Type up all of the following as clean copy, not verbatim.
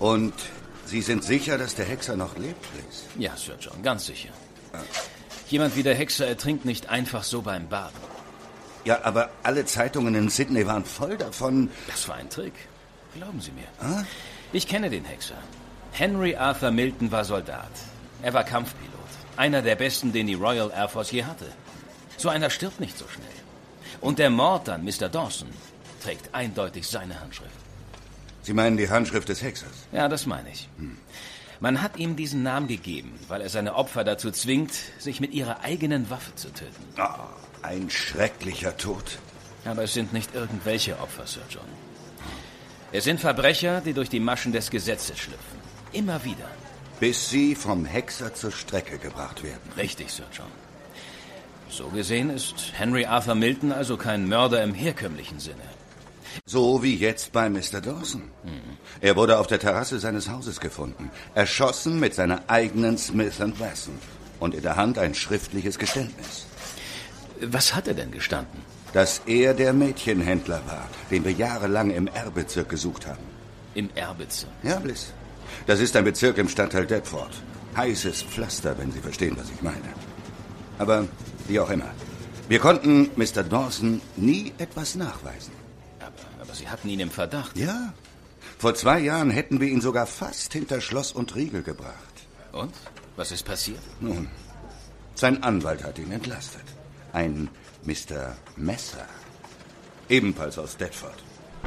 Und Sie sind sicher, dass der Hexer noch lebt, Bliss? Ja, Sir John, ganz sicher. Jemand wie der Hexer ertrinkt nicht einfach so beim Baden. Ja, aber alle Zeitungen in Sydney waren voll davon. Das war ein Trick. Glauben Sie mir. Ah? Ich kenne den Hexer. Henry Arthur Milton war Soldat. Er war Kampfpilot. Einer der besten, den die Royal Air Force je hatte. So einer stirbt nicht so schnell. Und der Mord an Mr. Dawson trägt eindeutig seine Handschrift. Sie meinen die Handschrift des Hexers? Ja, das meine ich. Man hat ihm diesen Namen gegeben, weil er seine Opfer dazu zwingt, sich mit ihrer eigenen Waffe zu töten. Ah, ein schrecklicher Tod. Aber es sind nicht irgendwelche Opfer, Sir John. Es sind Verbrecher, die durch die Maschen des Gesetzes schlüpfen. Immer wieder. Bis sie vom Hexer zur Strecke gebracht werden. Richtig, Sir John. So gesehen ist Henry Arthur Milton also kein Mörder im herkömmlichen Sinne. So wie jetzt bei Mr. Dawson. Er wurde auf der Terrasse seines Hauses gefunden. Erschossen mit seiner eigenen Smith & Wesson. Und in der Hand ein schriftliches Geständnis. Was hat er denn gestanden? Dass er der Mädchenhändler war, den wir jahrelang im R-Bezirk gesucht haben. Im R-Bezirk? Ja, Bliss. Das ist ein Bezirk im Stadtteil Deptford. Heißes Pflaster, wenn Sie verstehen, was ich meine. Aber wie auch immer. Wir konnten Mr. Dawson nie etwas nachweisen. Aber Sie hatten ihn im Verdacht. Ja. Vor 2 Jahren hätten wir ihn sogar fast hinter Schloss und Riegel gebracht. Und? Was ist passiert? Nun, sein Anwalt hat ihn entlastet. Ein Mr. Messer. Ebenfalls aus Deptford.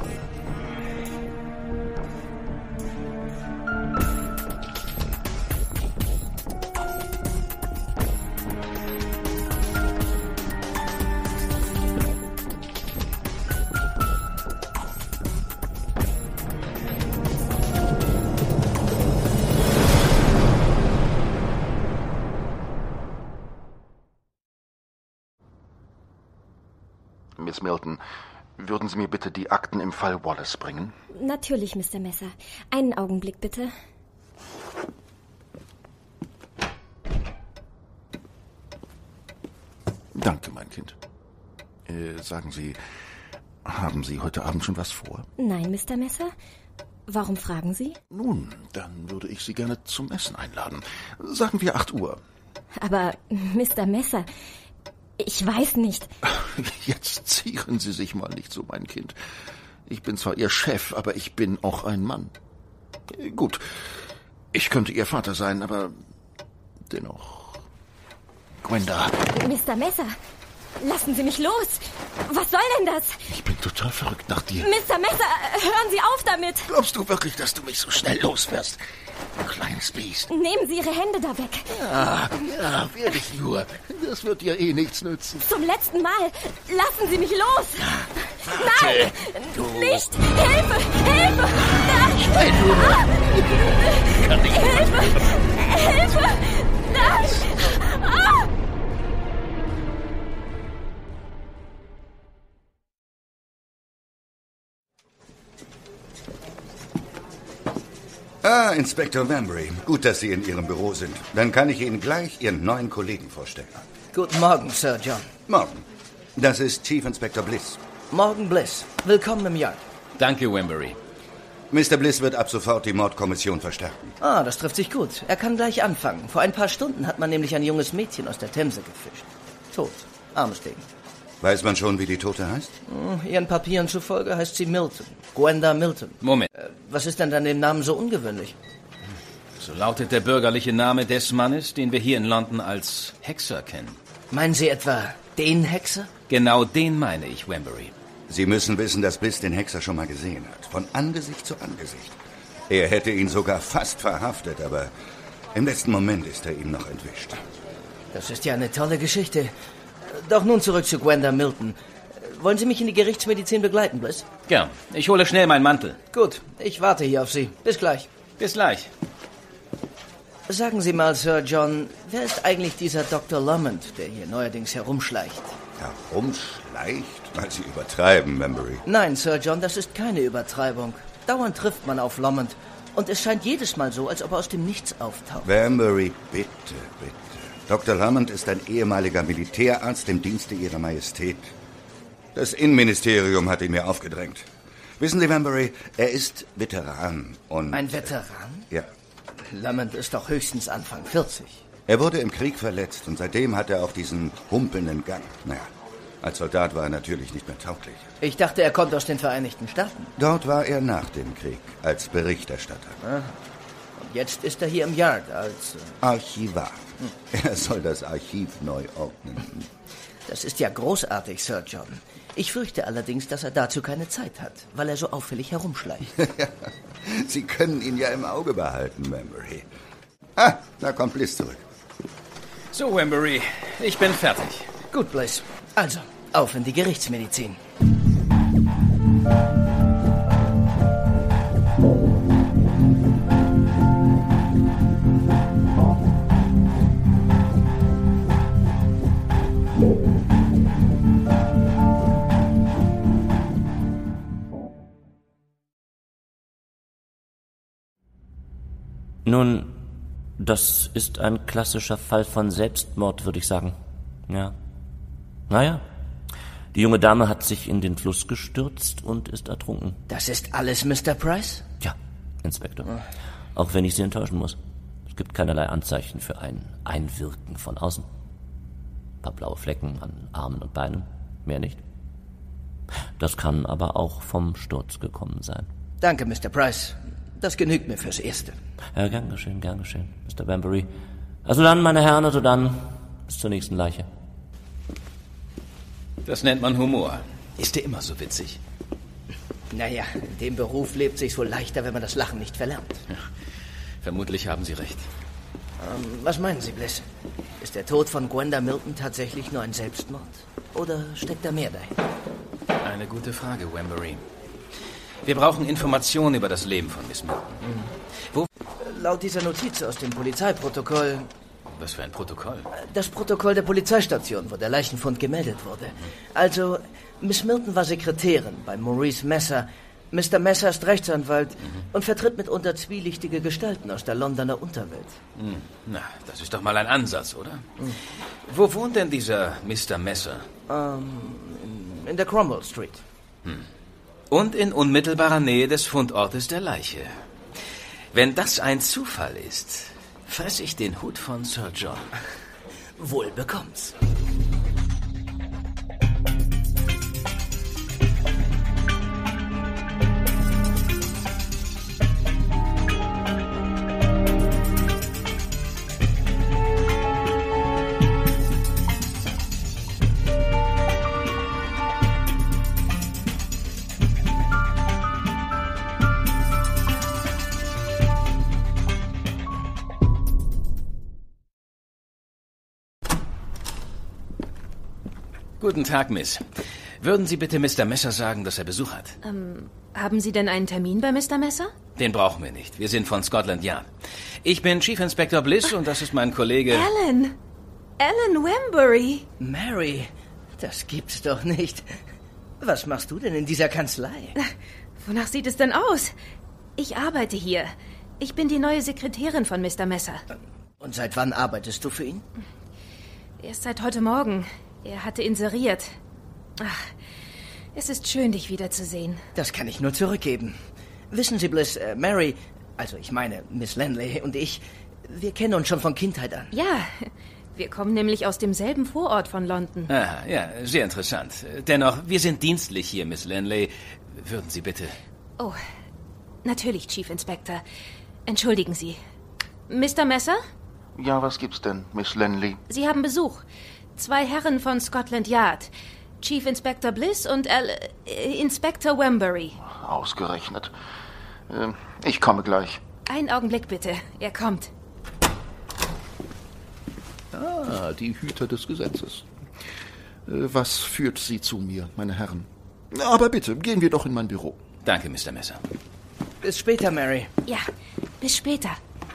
Miss Milton, würden Sie mir bitte die Akten im Fall Wallace bringen? Natürlich, Mr. Messer. Einen Augenblick, bitte. Danke, mein Kind. Sagen Sie, haben Sie heute Abend schon was vor? Nein, Mr. Messer. Warum fragen Sie? Nun, dann würde ich Sie gerne zum Essen einladen. Sagen wir 8 Uhr. Aber, Mr. Messer, ich weiß nicht. Jetzt zieren Sie sich mal nicht so, mein Kind. Ich bin zwar Ihr Chef, aber ich bin auch ein Mann. Gut, ich könnte Ihr Vater sein, aber dennoch... Gwenda. Mr. Messer, lassen Sie mich los. Was soll denn das? Ich bin total verrückt nach dir. Mr. Messer, hören Sie auf damit. Glaubst du wirklich, dass du mich so schnell loswirst? Du kleines Biest. Nehmen Sie Ihre Hände da weg. Ja, werde ich nur. Das wird dir eh nichts nützen. Zum letzten Mal. Lassen Sie mich los. Warte, Nein, du. nicht. Hilfe, Hilfe. Nein. Schrei nur. Kann ich Hilfe, Hilfe. Nein. Ah. Ah, Inspektor Mambury. Gut, dass Sie in Ihrem Büro sind. Dann kann ich Ihnen gleich Ihren neuen Kollegen vorstellen. Guten Morgen, Sir John. Morgen. Das ist Chief Inspector Bliss. Morgen, Bliss. Willkommen im Yard. Danke, Wembury. Mr. Bliss wird ab sofort die Mordkommission verstärken. Ah, das trifft sich gut. Er kann gleich anfangen. Vor ein paar Stunden hat man nämlich ein junges Mädchen aus der Themse gefischt. Tot. Armstegen. Weiß man schon, wie die Tote heißt? Ihren Papieren zufolge heißt sie Milton. Gwenda Milton. Moment. Was ist denn an dem Namen so ungewöhnlich? So lautet der bürgerliche Name des Mannes, den wir hier in London als Hexer kennen. Meinen Sie etwa den Hexer? Genau den meine ich, Wembury. Sie müssen wissen, dass Bliss den Hexer schon mal gesehen hat. Von Angesicht zu Angesicht. Er hätte ihn sogar fast verhaftet, aber im letzten Moment ist er ihm noch entwischt. Das ist ja eine tolle Geschichte. Doch nun zurück zu Gwenda Milton. Wollen Sie mich in die Gerichtsmedizin begleiten, Bliss? Gern. Ich hole schnell meinen Mantel. Gut, ich warte hier auf Sie. Bis gleich. Bis gleich. Sagen Sie mal, Sir John, wer ist eigentlich dieser Dr. Lomond, der hier neuerdings herumschleicht? Herumschleicht? Weil Sie übertreiben, Mambury. Nein, Sir John, das ist keine Übertreibung. Dauernd trifft man auf Lomond. Und es scheint jedes Mal so, als ob er aus dem Nichts auftaucht. Mambury, bitte, bitte. Dr. Lomond ist ein ehemaliger Militärarzt im Dienste Ihrer Majestät. Das Innenministerium hat ihn mir aufgedrängt. Wissen Sie, Wembury, er ist Veteran und... Ein Veteran? Ja. Lamont ist doch höchstens Anfang 40. Er wurde im Krieg verletzt und seitdem hat er auch diesen humpelnden Gang. Naja, als Soldat war er natürlich nicht mehr tauglich. Ich dachte, er kommt aus den Vereinigten Staaten. Dort war er nach dem Krieg als Berichterstatter. Aha. Und jetzt ist er hier im Yard als... Archivar. Er soll das Archiv neu ordnen. Das ist ja großartig, Sir John. Ich fürchte allerdings, dass er dazu keine Zeit hat, weil er so auffällig herumschleicht. Sie können ihn ja im Auge behalten, Wembury. Ah, da kommt Bliss zurück. So, Wembury, ich bin fertig. Gut, Bliss. Also, auf in die Gerichtsmedizin. Nun, das ist ein klassischer Fall von Selbstmord, würde ich sagen. Ja. Naja, die junge Dame hat sich in den Fluss gestürzt und ist ertrunken. Das ist alles, Mr. Price? Ja, Inspektor. Auch wenn ich Sie enttäuschen muss. Es gibt keinerlei Anzeichen für ein Einwirken von außen. Ein paar blaue Flecken an Armen und Beinen, mehr nicht. Das kann aber auch vom Sturz gekommen sein. Danke, Mr. Price. Das genügt mir fürs Erste. Ja, gern geschehen, Mr. Wembury. Also dann, meine Herren, also dann bis zur nächsten Leiche. Das nennt man Humor. Ist der immer so witzig? Naja, in dem Beruf lebt sich's wohl leichter, wenn man das Lachen nicht verlernt. Ja, vermutlich haben Sie recht. Was meinen Sie, Bliss? Ist der Tod von Gwenda Milton tatsächlich nur ein Selbstmord? Oder steckt da mehr dahinter? Eine gute Frage, Wembury. Wir brauchen Informationen über das Leben von Miss Milton. Laut dieser Notiz aus dem Polizeiprotokoll... Was für ein Protokoll? Das Protokoll der Polizeistation, wo der Leichenfund gemeldet wurde. Also, Miss Milton war Sekretärin bei Maurice Messer. Mr. Messer ist Rechtsanwalt und vertritt mitunter zwielichtige Gestalten aus der Londoner Unterwelt. Na, das ist doch mal ein Ansatz, oder? Wo wohnt denn dieser Mr. Messer? In der Cromwell Street. Und in unmittelbarer Nähe des Fundortes der Leiche. Wenn das ein Zufall ist, fress ich den Hut von Sir John. Wohl bekomm's. Guten Tag, Miss. Würden Sie bitte Mr. Messer sagen, dass er Besuch hat? Haben Sie denn einen Termin bei Mr. Messer? Den brauchen wir nicht. Wir sind von Scotland Yard. Ich bin Chief Inspector Bliss und das ist mein Kollege... Alan Wembury. Mary, das gibt's doch nicht. Was machst du denn in dieser Kanzlei? Wonach sieht es denn aus? Ich arbeite hier. Ich bin die neue Sekretärin von Mr. Messer. Und seit wann arbeitest du für ihn? Erst seit heute Morgen. Er hatte inseriert. Ach, es ist schön, dich wiederzusehen. Das kann ich nur zurückgeben. Wissen Sie, Bliss, Mary, also ich meine Miss Lanley und ich, wir kennen uns schon von Kindheit an. Ja, wir kommen nämlich aus demselben Vorort von London. Aha, ja, sehr interessant. Dennoch, wir sind dienstlich hier, Miss Lanley. Würden Sie bitte... Oh, natürlich, Chief Inspector. Entschuldigen Sie. Mr. Messer? Ja, was gibt's denn, Miss Lanley? Sie haben Besuch. 2 Herren von Scotland Yard. Chief Inspector Bliss und Inspector Wembury. Ausgerechnet. Ich komme gleich. Einen Augenblick bitte. Er kommt. Ah, die Hüter des Gesetzes. Was führt Sie zu mir, meine Herren? Aber bitte, gehen wir doch in mein Büro. Danke, Mr. Messer. Bis später, Mary. Ja, bis später.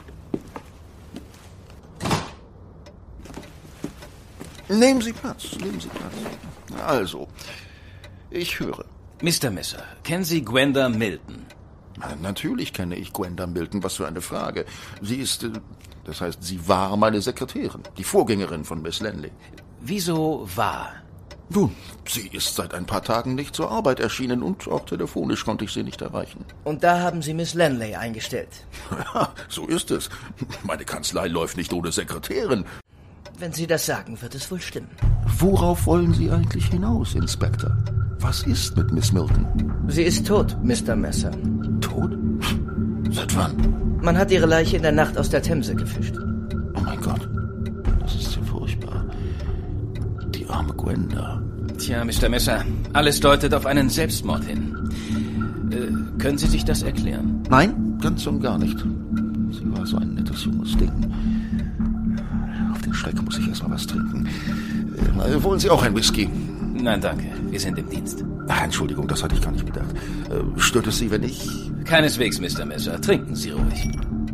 Nehmen Sie Platz. Also, ich höre. Mr. Messer, kennen Sie Gwenda Milton? Na, natürlich kenne ich Gwenda Milton. Was für eine Frage. Sie ist, das heißt, sie war meine Sekretärin, die Vorgängerin von Miss Lanley. Wieso war? Nun, sie ist seit ein paar Tagen nicht zur Arbeit erschienen und auch telefonisch konnte ich sie nicht erreichen. Und da haben Sie Miss Lanley eingestellt. Ja, so ist es. Meine Kanzlei läuft nicht ohne Sekretärin. Wenn Sie das sagen, wird es wohl stimmen. Worauf wollen Sie eigentlich hinaus, Inspektor? Was ist mit Miss Milton? Sie ist tot, Mr. Messer. Tot? Seit wann? Man hat ihre Leiche in der Nacht aus der Themse gefischt. Oh mein Gott, das ist ja furchtbar. Die arme Gwenda. Tja, Mr. Messer, alles deutet auf einen Selbstmord hin. Können Sie sich das erklären? Nein, ganz und gar nicht. Sie war so ein nettes junges Ding. Auf den Schreck muss ich erst mal was trinken. Wollen Sie auch ein Whisky? Nein, danke. Wir sind im Dienst. Ach, Entschuldigung, das hatte ich gar nicht bedacht. Stört es Sie, wenn ich... Keineswegs, Mr. Messer. Trinken Sie ruhig.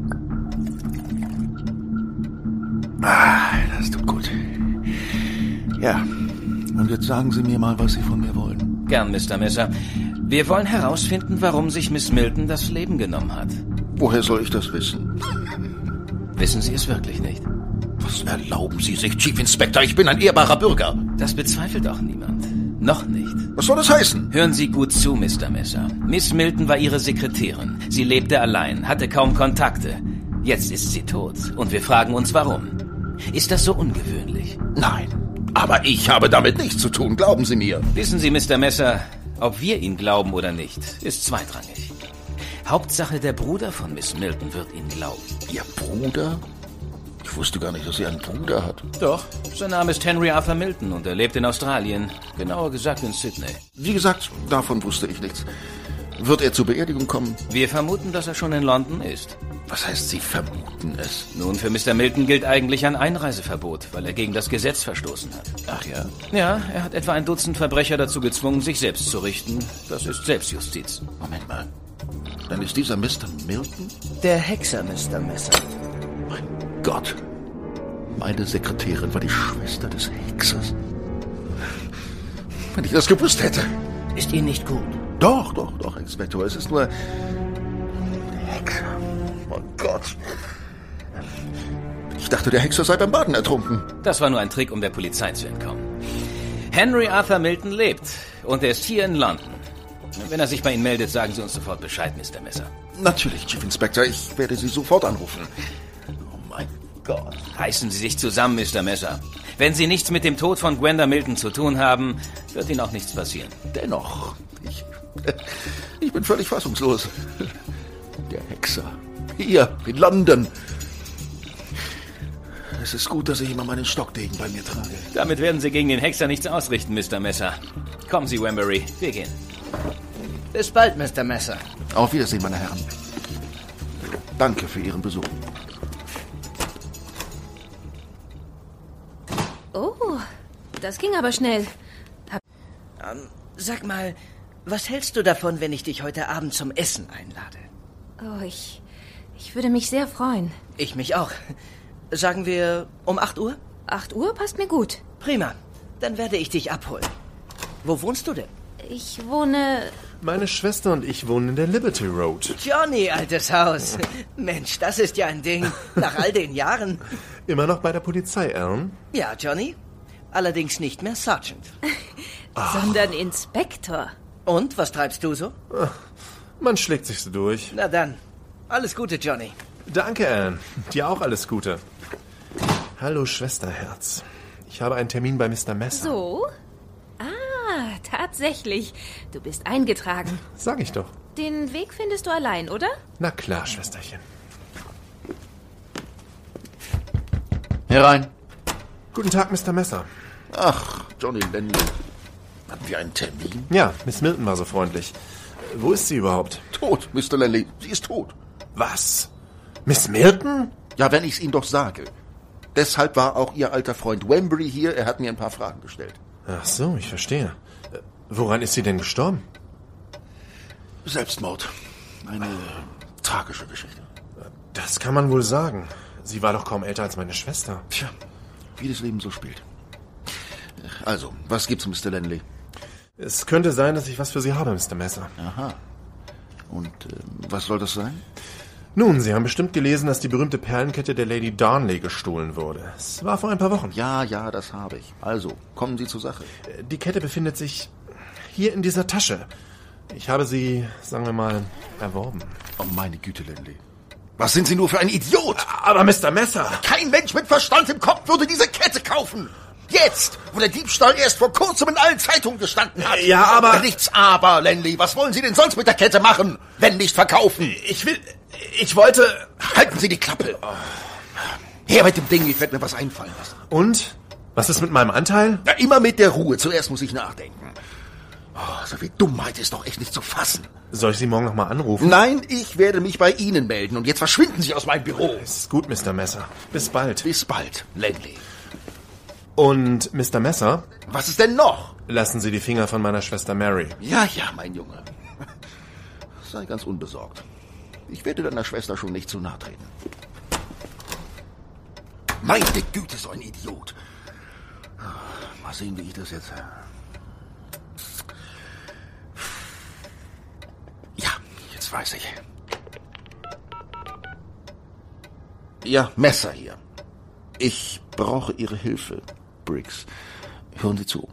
Das tut gut. Ja, und jetzt sagen Sie mir mal, was Sie von mir wollen. Gern, Mr. Messer. Wir wollen herausfinden, warum sich Miss Milton das Leben genommen hat. Woher soll ich das wissen? Wissen Sie es wirklich nicht? Was erlauben Sie sich, Chief Inspector? Ich bin ein ehrbarer Bürger. Das bezweifelt auch niemand. Noch nicht. Was soll das heißen? Hören Sie gut zu, Mr. Messer. Miss Milton war Ihre Sekretärin. Sie lebte allein, hatte kaum Kontakte. Jetzt ist sie tot. Und wir fragen uns, warum. Ist das so ungewöhnlich? Nein, aber ich habe damit nichts zu tun, glauben Sie mir. Wissen Sie, Mr. Messer, ob wir ihn glauben oder nicht, ist zweitrangig. Hauptsache, der Bruder von Miss Milton wird ihn glauben. Ihr Bruder? Ich wusste gar nicht, dass sie einen Bruder hat. Doch, sein Name ist Henry Arthur Milton und er lebt in Australien. Genauer gesagt in Sydney. Wie gesagt, davon wusste ich nichts. Wird er zur Beerdigung kommen? Wir vermuten, dass er schon in London ist. Was heißt, Sie vermuten es? Nun, für Mr. Milton gilt eigentlich ein Einreiseverbot, weil er gegen das Gesetz verstoßen hat. Ach ja? Ja, er hat etwa ein Dutzend Verbrecher dazu gezwungen, sich selbst zu richten. Das ist Selbstjustiz. Moment mal. Dann ist dieser Mr. Milton? Der Hexer, Mr. Messer. Mein Gott. Meine Sekretärin war die Schwester des Hexers. Wenn ich das gewusst hätte. Ist Ihnen nicht gut? Doch, Inspektor. Es ist nur... Der Hexer. Oh Gott. Ich dachte, der Hexer sei beim Baden ertrunken. Das war nur ein Trick, um der Polizei zu entkommen. Henry Arthur Milton lebt und er ist hier in London. Wenn er sich bei Ihnen meldet, sagen Sie uns sofort Bescheid, Mr. Messer. Natürlich, Chief Inspector. Ich werde Sie sofort anrufen. Oh mein Gott. Reißen Sie sich zusammen, Mr. Messer. Wenn Sie nichts mit dem Tod von Gwenda Milton zu tun haben, wird Ihnen auch nichts passieren. Dennoch, ich bin völlig fassungslos. Der Hexer. Hier, in London. Es ist gut, dass ich immer meinen Stockdegen bei mir trage. Damit werden Sie gegen den Hexer nichts ausrichten, Mr. Messer. Kommen Sie, Wembury. Wir gehen. Bis bald, Mr. Messer. Auf Wiedersehen, meine Herren. Danke für Ihren Besuch. Oh, das ging aber schnell. Sag mal, was hältst du davon, wenn ich dich heute Abend zum Essen einlade? Oh, ich würde mich sehr freuen. Ich mich auch. Sagen wir um 8 Uhr? 8 Uhr passt mir gut. Prima. Dann werde ich dich abholen. Wo wohnst du denn? Ich wohne... Meine Schwester und ich wohnen in der Liberty Road. Johnny, altes Haus. Mensch, das ist ja ein Ding. Nach all den Jahren. Immer noch bei der Polizei, Alan? Ja, Johnny. Allerdings nicht mehr Sergeant. Sondern Inspektor. Und, was treibst du so? Man schlägt sich so durch. Na dann. Alles Gute, Johnny. Danke, Alan. Dir auch alles Gute. Hallo, Schwesterherz. Ich habe einen Termin bei Mr. Messer. So? Ah, tatsächlich. Du bist eingetragen. Sag ich doch. Den Weg findest du allein, oder? Na klar, Schwesterchen. Herein. Guten Tag, Mr. Messer. Ach, Johnny Lanley. Hatten wir einen Termin? Ja, Miss Milton war so freundlich. Wo ist sie überhaupt? Tot, Mr. Lanley. Sie ist tot. Was? Miss Milton? Ja, wenn ich's Ihnen doch sage. Deshalb war auch Ihr alter Freund Wembury hier. Er hat mir ein paar Fragen gestellt. Ach so, ich verstehe. Woran ist sie denn gestorben? Selbstmord. Eine tragische Geschichte. Das kann man wohl sagen. Sie war doch kaum älter als meine Schwester. Tja, wie das Leben so spielt. Also, was gibt's, Mr. Lanley? Es könnte sein, dass ich was für Sie habe, Mr. Messer. Aha. Und was soll das sein? Nun, Sie haben bestimmt gelesen, dass die berühmte Perlenkette der Lady Darnley gestohlen wurde. Es war vor ein paar Wochen. Ja, das habe ich. Also, kommen Sie zur Sache. Die Kette befindet sich hier in dieser Tasche. Ich habe sie, sagen wir mal, erworben. Oh, meine Güte, Langley. Was sind Sie nur für ein Idiot? Aber Mr. Messer! Kein Mensch mit Verstand im Kopf würde diese Kette kaufen. Jetzt, wo der Diebstahl erst vor kurzem in allen Zeitungen gestanden hat. Ja, aber... Nichts aber, Langley. Was wollen Sie denn sonst mit der Kette machen, wenn nicht verkaufen? Ich wollte... Halten Sie die Klappe. Her mit dem Ding, ich werde mir was einfallen lassen. Und? Was ist mit meinem Anteil? Ja, immer mit der Ruhe. Zuerst muss ich nachdenken. Oh, so viel Dummheit ist doch echt nicht zu fassen. Soll ich Sie morgen nochmal anrufen? Nein, ich werde mich bei Ihnen melden. Und jetzt verschwinden Sie aus meinem Büro. Ist gut, Mr. Messer. Bis bald. Bis bald, Langley. Und, Mr. Messer? Was ist denn noch? Lassen Sie die Finger von meiner Schwester Mary. Ja, mein Junge. Sei ganz unbesorgt. Ich werde deiner Schwester schon nicht zu nahe treten. Meine Güte, so ein Idiot. Mal sehen, wie ich das jetzt... Ja, jetzt weiß ich. Ja, Messer hier. Ich brauche Ihre Hilfe, Briggs. Hören Sie zu.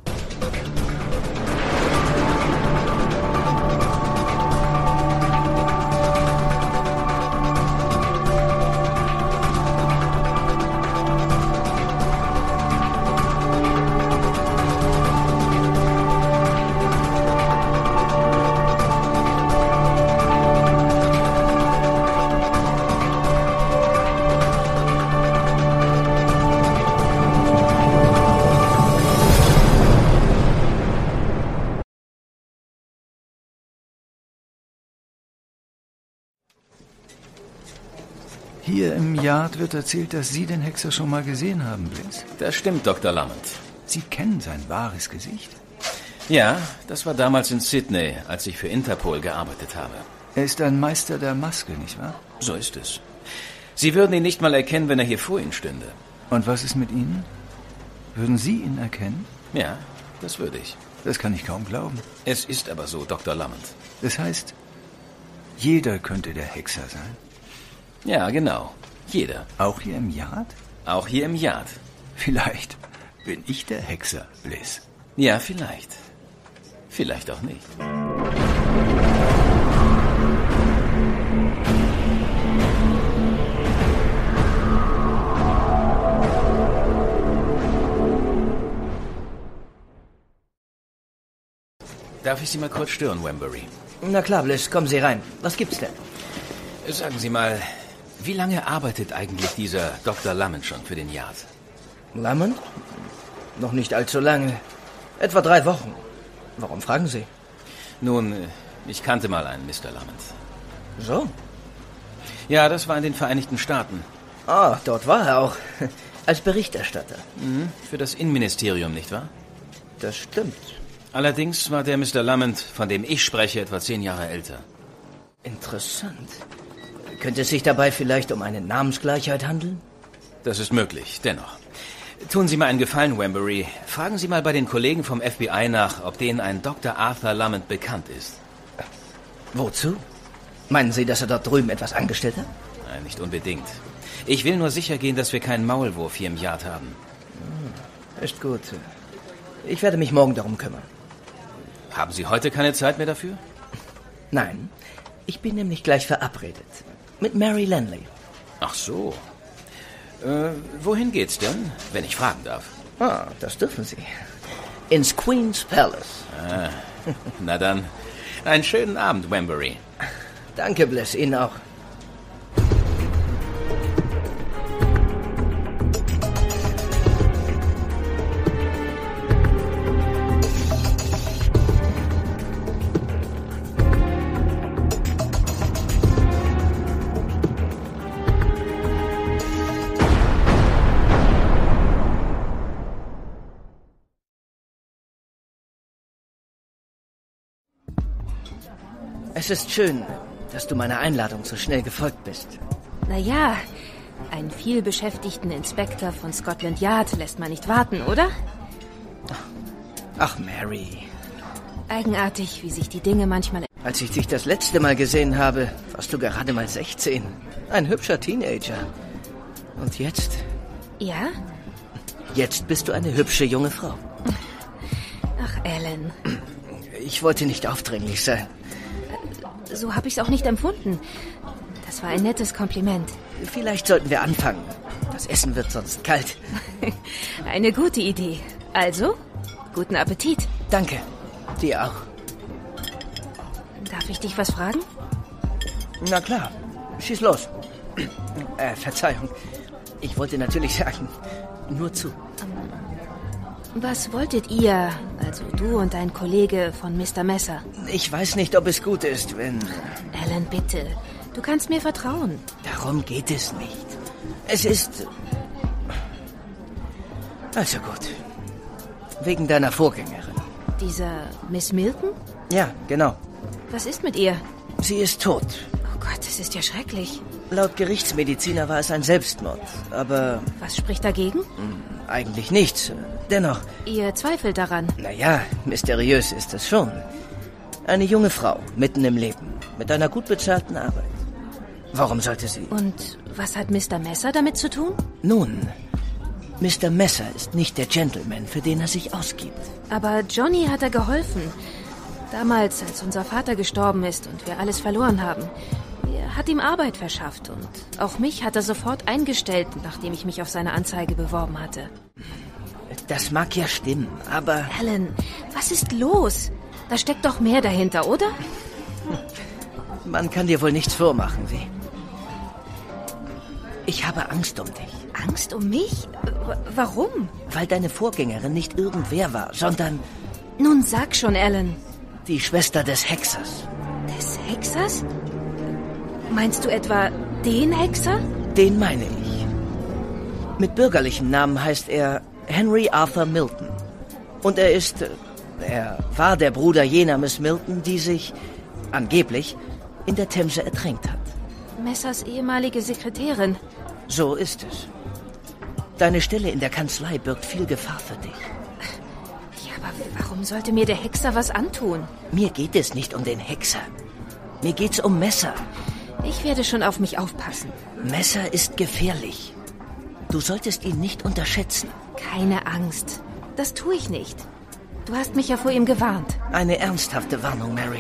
Hier im Yard wird erzählt, dass Sie den Hexer schon mal gesehen haben, Bliss. Das stimmt, Dr. Lamont. Sie kennen sein wahres Gesicht? Ja, das war damals in Sydney, als ich für Interpol gearbeitet habe. Er ist ein Meister der Maske, nicht wahr? So ist es. Sie würden ihn nicht mal erkennen, wenn er hier vor Ihnen stünde. Und was ist mit Ihnen? Würden Sie ihn erkennen? Ja, das würde ich. Das kann ich kaum glauben. Es ist aber so, Dr. Lamont. Das heißt, jeder könnte der Hexer sein? Ja, genau. Jeder. Auch hier im Yard? Auch hier im Yard. Vielleicht bin ich der Hexer, Bliss. Ja, vielleicht. Vielleicht auch nicht. Darf ich Sie mal kurz stören, Wembury? Na klar, Bliss, kommen Sie rein. Was gibt's denn? Sagen Sie mal, wie lange arbeitet eigentlich dieser Dr. Lamont schon für den Yard? Lamont? Noch nicht allzu lange. Etwa 3 Wochen. Warum fragen Sie? Nun, ich kannte mal einen Mr. Lamont. So? Ja, das war in den Vereinigten Staaten. Ah, dort war er auch. Als Berichterstatter. Für das Innenministerium, nicht wahr? Das stimmt. Allerdings war der Mr. Lamont, von dem ich spreche, etwa 10 Jahre älter. Interessant. Könnte es sich dabei vielleicht um eine Namensgleichheit handeln? Das ist möglich, dennoch. Tun Sie mir einen Gefallen, Wembury. Fragen Sie mal bei den Kollegen vom FBI nach, ob denen ein Dr. Arthur Lamont bekannt ist. Wozu? Meinen Sie, dass er dort drüben etwas angestellt hat? Nein, nicht unbedingt. Ich will nur sicher gehen, dass wir keinen Maulwurf hier im Yard haben. Ist gut. Ich werde mich morgen darum kümmern. Haben Sie heute keine Zeit mehr dafür? Nein, ich bin nämlich gleich verabredet. Mit Mary Langley. Ach so. Wohin geht's denn, wenn ich fragen darf? Ah, das dürfen Sie. Ins Queen's Palace. Ah, na dann, einen schönen Abend, Wembury. Danke, Bliss, Ihnen auch. Es ist schön, dass du meiner Einladung so schnell gefolgt bist. Naja, einen vielbeschäftigten Inspektor von Scotland Yard lässt man nicht warten, oder? Ach, Mary. Eigenartig, wie sich die Dinge manchmal... Als ich dich das letzte Mal gesehen habe, warst du gerade mal 16. Ein hübscher Teenager. Und jetzt? Ja? Jetzt bist du eine hübsche junge Frau. Ach, Alan. Ich wollte nicht aufdringlich sein. So habe ich es auch nicht empfunden. Das war ein nettes Kompliment. Vielleicht sollten wir anfangen. Das Essen wird sonst kalt. Eine gute Idee. Also, guten Appetit. Danke. Dir auch. Darf ich dich was fragen? Na klar. Schieß los. Verzeihung. Ich wollte natürlich sagen, nur zu. Was wolltet ihr, also du und dein Kollege von Mr. Messer? Ich weiß nicht, ob es gut ist, wenn... Alan, bitte. Du kannst mir vertrauen. Darum geht es nicht. Es ist... Also gut. Wegen deiner Vorgängerin. Dieser Miss Milton? Ja, genau. Was ist mit ihr? Sie ist tot. Oh Gott, das ist ja schrecklich. Laut Gerichtsmediziner war es ein Selbstmord, aber... Was spricht dagegen? Eigentlich nichts. Dennoch... Ihr zweifelt daran? Naja, mysteriös ist es schon. Eine junge Frau, mitten im Leben, mit einer gut bezahlten Arbeit. Warum sollte sie? Und was hat Mr. Messer damit zu tun? Nun, Mr. Messer ist nicht der Gentleman, für den er sich ausgibt. Aber Johnny hat er geholfen. Damals, als unser Vater gestorben ist und wir alles verloren haben. Er hat ihm Arbeit verschafft und auch mich hat er sofort eingestellt, nachdem ich mich auf seine Anzeige beworben hatte. Das mag ja stimmen, aber... Alan, was ist los? Da steckt doch mehr dahinter, oder? Man kann dir wohl nichts vormachen, wie? Ich habe Angst um dich. Angst um mich? Warum? Weil deine Vorgängerin nicht irgendwer war, sondern... Nun sag schon, Alan. Die Schwester des Hexers. Des Hexers? Meinst du etwa den Hexer? Den meine ich. Mit bürgerlichem Namen heißt er Henry Arthur Milton. Und er war der Bruder jener Miss Milton, die sich, angeblich, in der Themse ertränkt hat. Messers ehemalige Sekretärin. So ist es. Deine Stelle in der Kanzlei birgt viel Gefahr für dich. Ja, aber warum sollte mir der Hexer was antun? Mir geht es nicht um den Hexer. Mir geht's um Messer. Ich werde schon auf mich aufpassen. Messer ist gefährlich. Du solltest ihn nicht unterschätzen. Keine Angst. Das tue ich nicht. Du hast mich ja vor ihm gewarnt. Eine ernsthafte Warnung, Mary.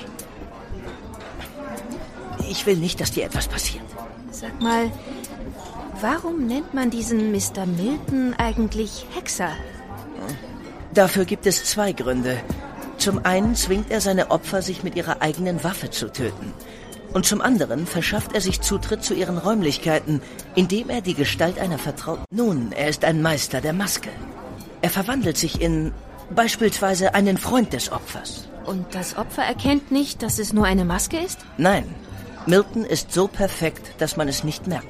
Ich will nicht, dass dir etwas passiert. Sag mal, warum nennt man diesen Mr. Milton eigentlich Hexer? Dafür gibt es 2 Gründe. Zum einen zwingt er seine Opfer, sich mit ihrer eigenen Waffe zu töten. Und zum anderen verschafft er sich Zutritt zu ihren Räumlichkeiten, indem er die Gestalt einer Vertrauten... Nun, er ist ein Meister der Maske. Er verwandelt sich in beispielsweise einen Freund des Opfers. Und das Opfer erkennt nicht, dass es nur eine Maske ist? Nein, Milton ist so perfekt, dass man es nicht merkt.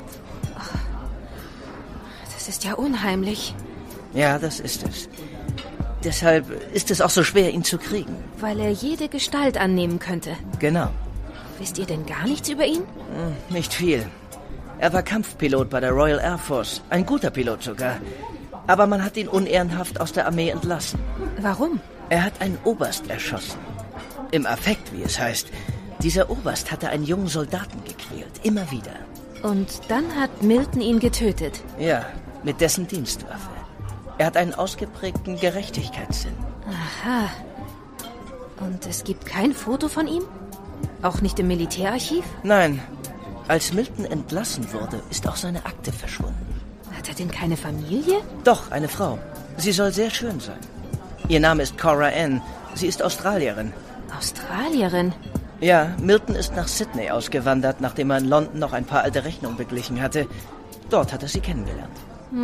Das ist ja unheimlich. Ja, das ist es. Deshalb ist es auch so schwer, ihn zu kriegen. Weil er jede Gestalt annehmen könnte. Genau. Wisst ihr denn gar nichts über ihn? Nicht viel. Er war Kampfpilot bei der Royal Air Force. Ein guter Pilot sogar. Aber man hat ihn unehrenhaft aus der Armee entlassen. Warum? Er hat einen Oberst erschossen. Im Affekt, wie es heißt. Dieser Oberst hatte einen jungen Soldaten gequält. Immer wieder. Und dann hat Milton ihn getötet? Ja, mit dessen Dienstwaffe. Er hat einen ausgeprägten Gerechtigkeitssinn. Aha. Und es gibt kein Foto von ihm? Auch nicht im Militärarchiv? Nein. Als Milton entlassen wurde, ist auch seine Akte verschwunden. Hat er denn keine Familie? Doch, eine Frau. Sie soll sehr schön sein. Ihr Name ist Cora Ann. Sie ist Australierin. Australierin? Ja, Milton ist nach Sydney ausgewandert, nachdem er in London noch ein paar alte Rechnungen beglichen hatte. Dort hat er sie kennengelernt.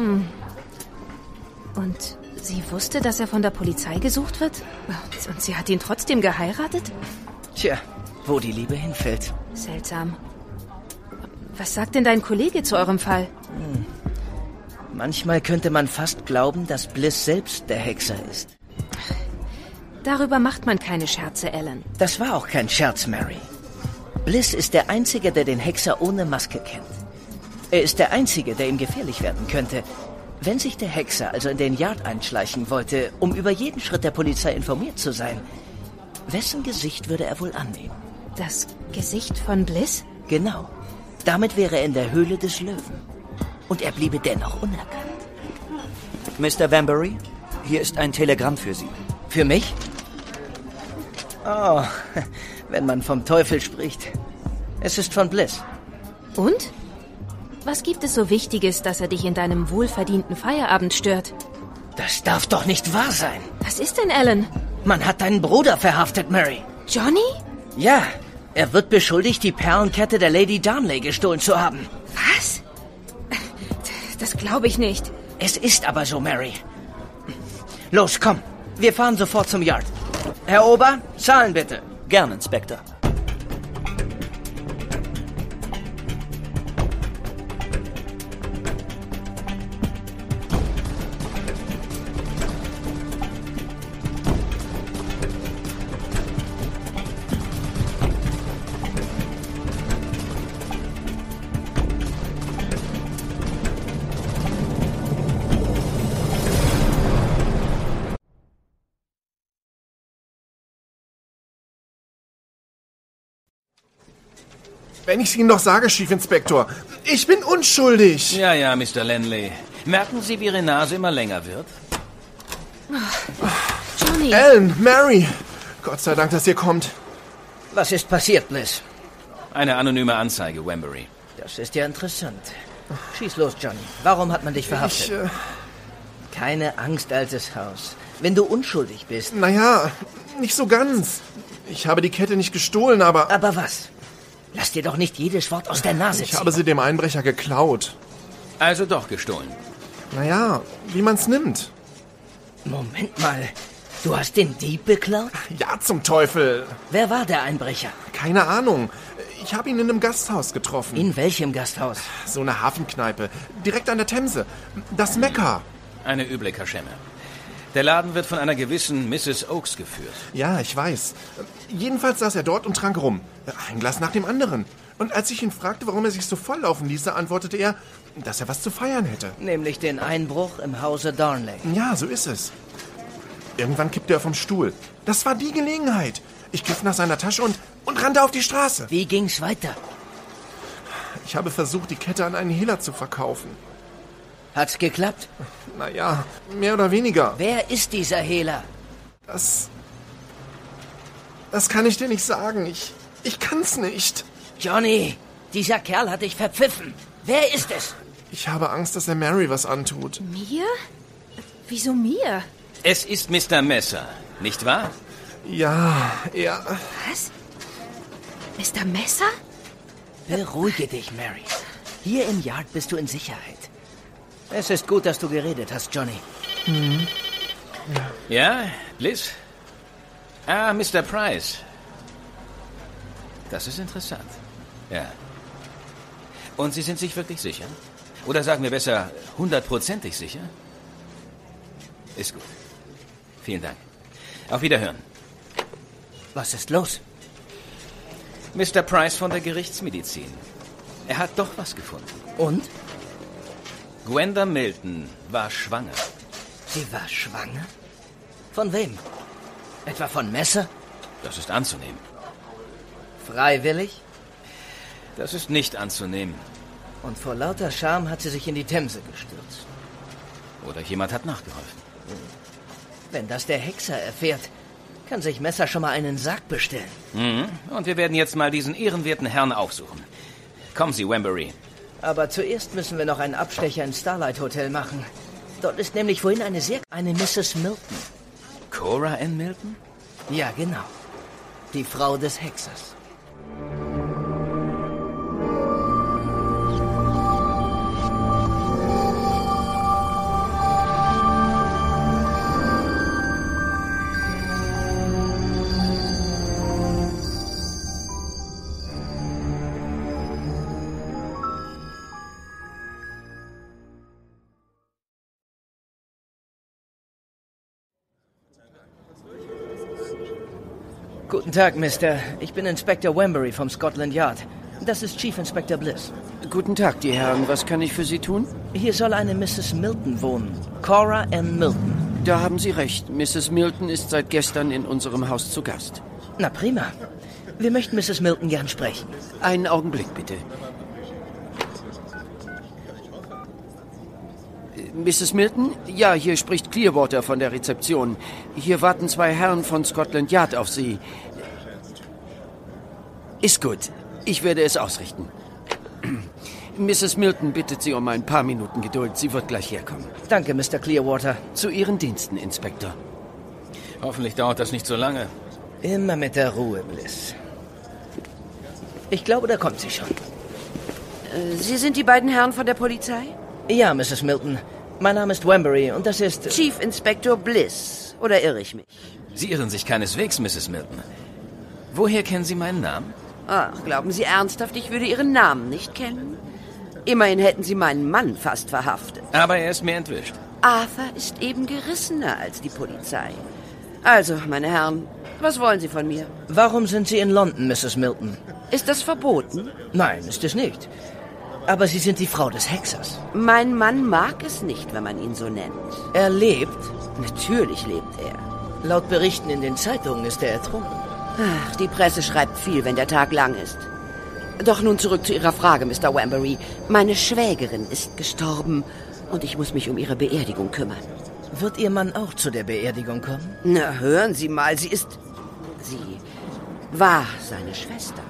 Und sie wusste, dass er von der Polizei gesucht wird? Und sie hat ihn trotzdem geheiratet? Tja, wo die Liebe hinfällt. Seltsam. Was sagt denn dein Kollege zu eurem Fall? Manchmal könnte man fast glauben, dass Bliss selbst der Hexer ist. Darüber macht man keine Scherze, Alan. Das war auch kein Scherz, Mary. Bliss ist der Einzige, der den Hexer ohne Maske kennt. Er ist der Einzige, der ihm gefährlich werden könnte. Wenn sich der Hexer also in den Yard einschleichen wollte, um über jeden Schritt der Polizei informiert zu sein, wessen Gesicht würde er wohl annehmen? Das Gesicht von Bliss? Genau. Damit wäre er in der Höhle des Löwen. Und er bliebe dennoch unerkannt. Mr. Vanbury, hier ist ein Telegramm für Sie. Für mich? Oh, wenn man vom Teufel spricht. Es ist von Bliss. Und? Was gibt es so Wichtiges, dass er dich in deinem wohlverdienten Feierabend stört? Das darf doch nicht wahr sein. Was ist denn, Alan? Man hat deinen Bruder verhaftet, Mary. Johnny? Ja, er wird beschuldigt, die Perlenkette der Lady Darnley gestohlen zu haben. Was? Das glaube ich nicht. Es ist aber so, Mary. Los, komm. Wir fahren sofort zum Yard. Herr Ober, zahlen bitte. Gern, Inspektor. Wenn ich es Ihnen doch sage, Chiefinspektor, ich bin unschuldig. Ja, ja, Mr. Lanley. Merken Sie, wie Ihre Nase immer länger wird? Johnny. Alan, Mary. Gott sei Dank, dass ihr kommt. Was ist passiert, Bliss? Eine anonyme Anzeige, Wembury. Das ist ja interessant. Schieß los, Johnny. Warum hat man dich verhaftet? Keine Angst, altes Haus. Wenn du unschuldig bist... Naja, nicht so ganz. Ich habe die Kette nicht gestohlen, aber... Aber was? Lass dir doch nicht jedes Wort aus der Nase ziehen. Ich habe sie dem Einbrecher geklaut. Also doch gestohlen. Naja, wie man's nimmt. Moment mal. Du hast den Dieb beklaut? Ja, zum Teufel. Wer war der Einbrecher? Keine Ahnung. Ich habe ihn in einem Gasthaus getroffen. In welchem Gasthaus? So eine Hafenkneipe. Direkt an der Themse. Das Mekka. Eine üble Kaschemme. Der Laden wird von einer gewissen Mrs. Oakes geführt. Ja, ich weiß. Jedenfalls saß er dort und trank rum. Ein Glas nach dem anderen. Und als ich ihn fragte, warum er sich so volllaufen ließe, antwortete er, dass er was zu feiern hätte. Nämlich den Einbruch im Hause Darnley. Ja, so ist es. Irgendwann kippte er vom Stuhl. Das war die Gelegenheit. Ich griff nach seiner Tasche und rannte auf die Straße. Wie ging's weiter? Ich habe versucht, die Kette an einen Hehler zu verkaufen. Hat's geklappt? Naja, mehr oder weniger. Wer ist dieser Hehler? Das kann ich dir nicht sagen. Ich kann's nicht. Johnny, dieser Kerl hat dich verpfiffen. Wer ist es? Ich habe Angst, dass er Mary was antut. Mir? Wieso mir? Es ist Mr. Messer, nicht wahr? Ja, er... Was? Mr. Messer? Beruhige dich, Mary. Hier im Yard bist du in Sicherheit. Es ist gut, dass du geredet hast, Johnny. Mhm. Ja, Bliss? Ah, Mr. Price. Das ist interessant. Ja. Und Sie sind sich wirklich sicher? Oder sagen wir besser, 100%ig sicher? Ist gut. Vielen Dank. Auf Wiederhören. Was ist los? Mr. Price von der Gerichtsmedizin. Er hat doch was gefunden. Und? Gwenda Milton war schwanger. Sie war schwanger? Von wem? Etwa von Messer? Das ist anzunehmen. Freiwillig? Das ist nicht anzunehmen. Und vor lauter Scham hat sie sich in die Themse gestürzt. Oder jemand hat nachgeholfen. Wenn das der Hexer erfährt, kann sich Messer schon mal einen Sarg bestellen. Mhm. Und wir werden jetzt mal diesen ehrenwerten Herrn aufsuchen. Kommen Sie, Wembury. Aber zuerst müssen wir noch einen Abstecher ins Starlight Hotel machen. Dort ist nämlich vorhin eine Mrs. Milton. Cora Ann Milton? Ja, genau. Die Frau des Hexers. Guten Tag, Mister. Ich bin Inspektor Wembury vom Scotland Yard. Das ist Chief Inspector Bliss. Guten Tag, die Herren. Was kann ich für Sie tun? Hier soll eine Mrs. Milton wohnen. Cora Ann Milton. Da haben Sie recht. Mrs. Milton ist seit gestern in unserem Haus zu Gast. Na prima. Wir möchten Mrs. Milton gern sprechen. Einen Augenblick, bitte. Mrs. Milton? Ja, hier spricht Clearwater von der Rezeption. Hier warten 2 Herren von Scotland Yard auf Sie. Ist gut. Ich werde es ausrichten. Mrs. Milton bittet Sie um ein paar Minuten Geduld. Sie wird gleich herkommen. Danke, Mr. Clearwater. Zu Ihren Diensten, Inspektor. Hoffentlich dauert das nicht so lange. Immer mit der Ruhe, Bliss. Ich glaube, da kommt sie schon. Sie sind die beiden Herren von der Polizei? Ja, Mrs. Milton. Mein Name ist Wembury und das ist... Chief Inspector Bliss. Oder irre ich mich? Sie irren sich keineswegs, Mrs. Milton. Woher kennen Sie meinen Namen? Ach, glauben Sie ernsthaft, ich würde Ihren Namen nicht kennen? Immerhin hätten Sie meinen Mann fast verhaftet. Aber er ist mir entwischt. Arthur ist eben gerissener als die Polizei. Also, meine Herren, was wollen Sie von mir? Warum sind Sie in London, Mrs. Milton? Ist das verboten? Nein, ist es nicht. Aber Sie sind die Frau des Hexers. Mein Mann mag es nicht, wenn man ihn so nennt. Er lebt? Natürlich lebt er. Laut Berichten in den Zeitungen ist er ertrunken. Ach, die Presse schreibt viel, wenn der Tag lang ist. Doch nun zurück zu Ihrer Frage, Mr. Wembury. Meine Schwägerin ist gestorben und ich muss mich um ihre Beerdigung kümmern. Wird Ihr Mann auch zu der Beerdigung kommen? Na, hören Sie mal, sie war seine Schwester.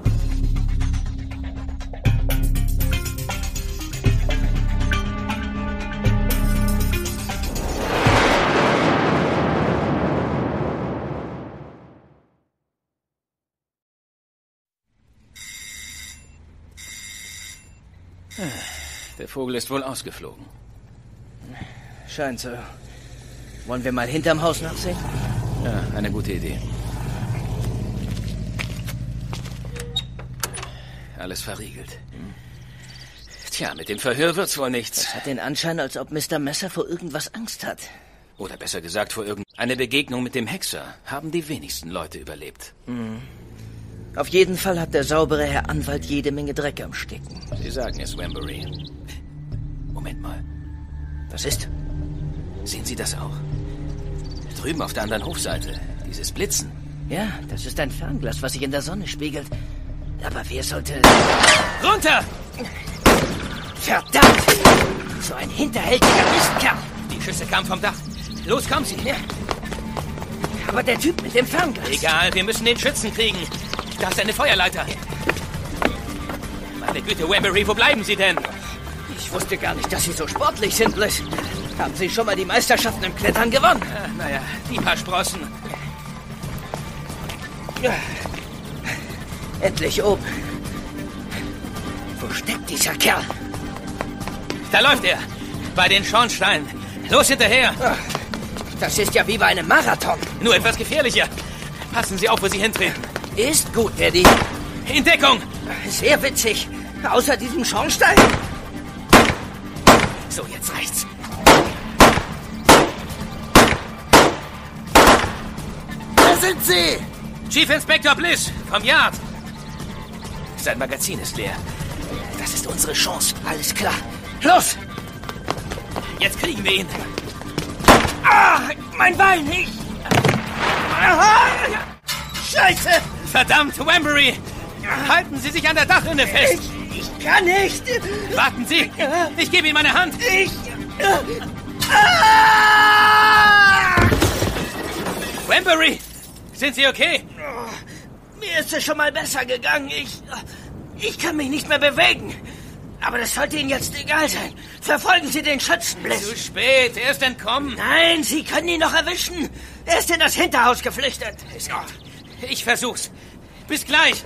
Der Vogel ist wohl ausgeflogen. Scheint so. Wollen wir mal hinterm Haus nachsehen? Ja, eine gute Idee. Alles verriegelt. Tja, mit dem Verhör wird's wohl nichts. Das hat den Anschein, als ob Mr. Messer vor irgendwas Angst hat. Oder besser gesagt, vor irgendeine Begegnung mit dem Hexer haben die wenigsten Leute überlebt. Mhm. Auf jeden Fall hat der saubere Herr Anwalt jede Menge Dreck am Stecken. Sie sagen es, Wembury. Moment mal. Was ist? Sehen Sie das auch? Drüben auf der anderen Hofseite. Dieses Blitzen. Ja, das ist ein Fernglas, was sich in der Sonne spiegelt. Aber wer sollte... Runter! Verdammt! So ein hinterhältiger Mistkerl! Die Schüsse kamen vom Dach. Los, kommen Sie! Ja. Aber der Typ mit dem Fernglas... Egal, wir müssen den Schützen kriegen. Da ist eine Feuerleiter. Meine Güte, Wembury, wo bleiben Sie denn? Ich wusste gar nicht, dass Sie so sportlich sind, Bliss. Haben Sie schon mal die Meisterschaften im Klettern gewonnen? Naja, die paar Sprossen. Endlich oben. Wo steckt dieser Kerl? Da läuft er. Bei den Schornsteinen. Los hinterher. Das ist ja wie bei einem Marathon. Nur etwas gefährlicher. Passen Sie auf, wo Sie hintreten. Ist gut, Daddy. In Deckung. Sehr witzig. Außer diesem Schornstein. So, jetzt reicht's. Da sind Sie! Chief Inspector Bliss vom Yard. Sein Magazin ist leer. Das ist unsere Chance. Alles klar. Los! Jetzt kriegen wir ihn. Ah, mein Bein nicht! Aha. Scheiße! Verdammt, Wembury! Halten Sie sich an der Dachrinne fest! Ich kann nicht! Warten Sie! Ich gebe Ihnen meine Hand! Wembury! Sind Sie okay? Mir ist es schon mal besser gegangen. Ich kann mich nicht mehr bewegen. Aber das sollte Ihnen jetzt egal sein. Verfolgen Sie den Schützen, Bliss. Zu spät, er ist entkommen. Nein, Sie können ihn noch erwischen. Er ist in das Hinterhaus geflüchtet. Ich versuch's. Bis gleich.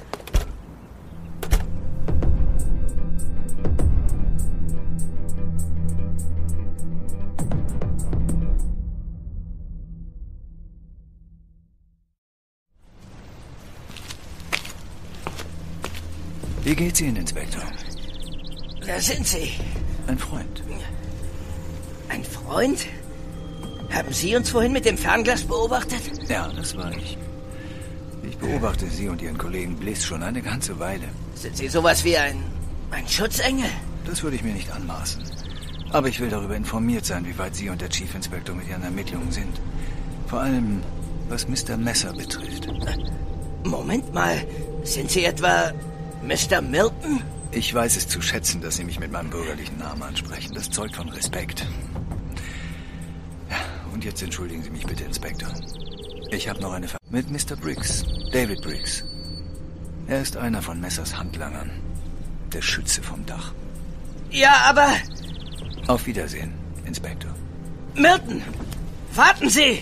Wie geht's Ihnen, Inspektor? Wer sind Sie? Ein Freund. Ein Freund? Haben Sie uns vorhin mit dem Fernglas beobachtet? Ja, das war ich. Ich beobachte Sie und Ihren Kollegen Bliss schon eine ganze Weile. Sind Sie sowas wie ein Schutzengel? Das würde ich mir nicht anmaßen. Aber ich will darüber informiert sein, wie weit Sie und der Chief Inspector mit Ihren Ermittlungen sind. Vor allem, was Mr. Messer betrifft. Moment mal, sind Sie etwa Mr. Milton? Ich weiß es zu schätzen, dass Sie mich mit meinem bürgerlichen Namen ansprechen. Das zeugt von Respekt. Ja, und jetzt entschuldigen Sie mich bitte, Inspektor. Ich habe noch eine Frage mit Mr. Briggs, David Briggs. Er ist einer von Messers Handlangern. Der Schütze vom Dach. Ja, aber... Auf Wiedersehen, Inspektor. Milton, warten Sie!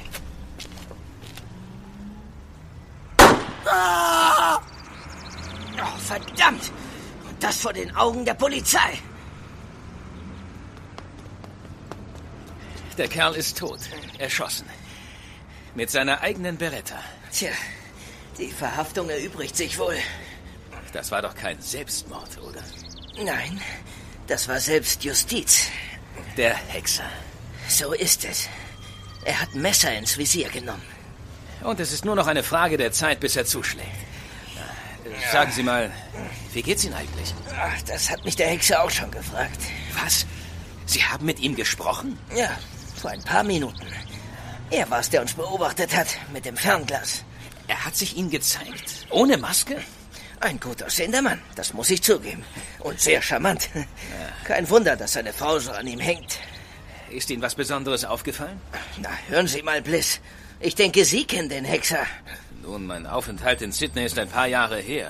Ah! Oh, verdammt! Und das vor den Augen der Polizei. Der Kerl ist tot. Erschossen. Mit seiner eigenen Beretta. Tja, die Verhaftung erübrigt sich wohl. Das war doch kein Selbstmord, oder? Nein, das war Selbstjustiz. Der Hexer. So ist es. Er hat Messer ins Visier genommen. Und es ist nur noch eine Frage der Zeit, bis er zuschlägt. Sagen Sie mal, wie geht's Ihnen eigentlich? Ach, das hat mich der Hexer auch schon gefragt. Was? Sie haben mit ihm gesprochen? Ja, vor ein paar Minuten. Er war es, der uns beobachtet hat, mit dem Fernglas. Er hat sich Ihnen gezeigt? Ohne Maske? Ein gut aussehender Mann, das muss ich zugeben. Und sehr charmant. Kein Wunder, dass seine Frau so an ihm hängt. Ist Ihnen was Besonderes aufgefallen? Na, hören Sie mal, Bliss. Ich denke, Sie kennen den Hexer. Nun, mein Aufenthalt in Sydney ist ein paar Jahre her.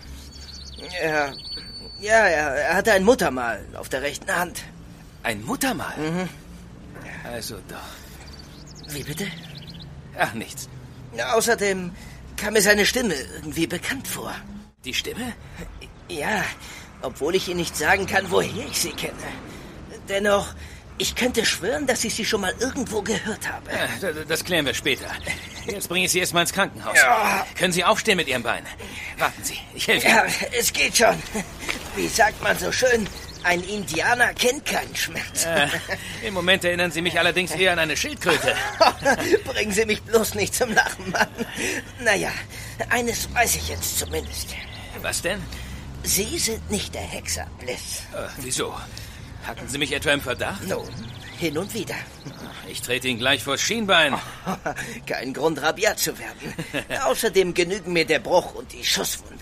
Er hatte ein Muttermal auf der rechten Hand. Ein Muttermal? Mhm. Also doch. Wie bitte? Ach, nichts. Außerdem kam mir seine Stimme irgendwie bekannt vor. Die Stimme? Ja, obwohl ich Ihnen nicht sagen kann, woher ich sie kenne. Dennoch, ich könnte schwören, dass ich sie schon mal irgendwo gehört habe. Ja, das klären wir später. Jetzt bringe ich Sie erstmal ins Krankenhaus. Ja. Können Sie aufstehen mit Ihrem Bein? Warten Sie, ich helfe Ihnen. Ja, es geht schon. Wie sagt man so schön, ein Indianer kennt keinen Schmerz. Im Moment erinnern Sie mich allerdings eher an eine Schildkröte. Bringen Sie mich bloß nicht zum Lachen, Mann. Naja, eines weiß ich jetzt zumindest. Was denn? Sie sind nicht der Hexer, Bliss. Wieso? Hatten Sie mich etwa im Verdacht? Nun, hin und wieder. Ich trete ihn gleich vors Schienbein. Kein Grund, rabiat zu werden. Außerdem genügen mir der Bruch und die Schusswunde.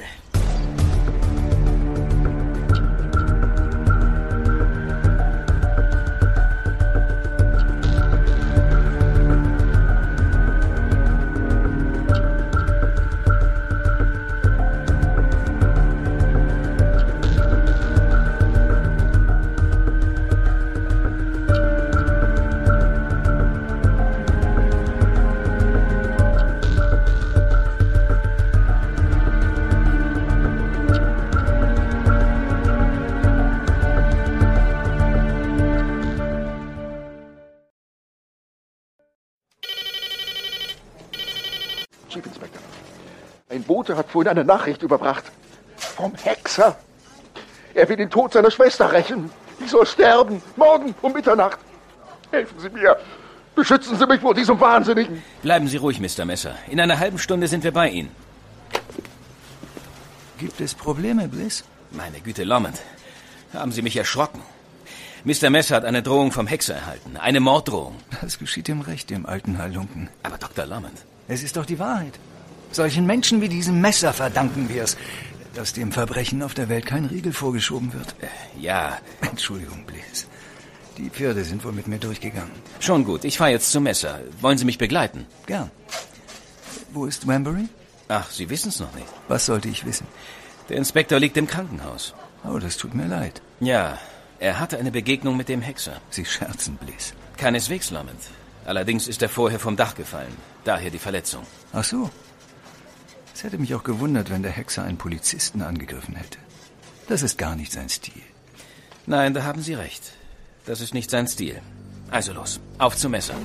Chief Inspector. Ein Bote hat vorhin eine Nachricht überbracht. Vom Hexer. Er will den Tod seiner Schwester rächen. Ich soll sterben. Morgen um Mitternacht. Helfen Sie mir. Beschützen Sie mich vor diesem Wahnsinnigen. Bleiben Sie ruhig, Mr. Messer. In einer halben Stunde sind wir bei Ihnen. Gibt es Probleme, Bliss? Meine Güte, Lomond. Haben Sie mich erschrocken. Mr. Messer hat eine Drohung vom Hexer erhalten. Eine Morddrohung. Das geschieht ihm recht, dem alten Halunken. Aber Dr. Lomond... Es ist doch die Wahrheit. Solchen Menschen wie diesem Messer verdanken wir es, dass dem Verbrechen auf der Welt kein Riegel vorgeschoben wird. Ja. Entschuldigung, Bliss. Die Pferde sind wohl mit mir durchgegangen. Schon gut, ich fahre jetzt zum Messer. Wollen Sie mich begleiten? Gern. Wo ist Wambury? Ach, Sie wissen es noch nicht. Was sollte ich wissen? Der Inspektor liegt im Krankenhaus. Oh, das tut mir leid. Ja, er hatte eine Begegnung mit dem Hexer. Sie scherzen, Bliss. Keineswegs, Lomond. Allerdings ist er vorher vom Dach gefallen. Daher die Verletzung. Ach so. Es hätte mich auch gewundert, wenn der Hexer einen Polizisten angegriffen hätte. Das ist gar nicht sein Stil. Nein, da haben Sie recht. Das ist nicht sein Stil. Also los, auf zum Messer.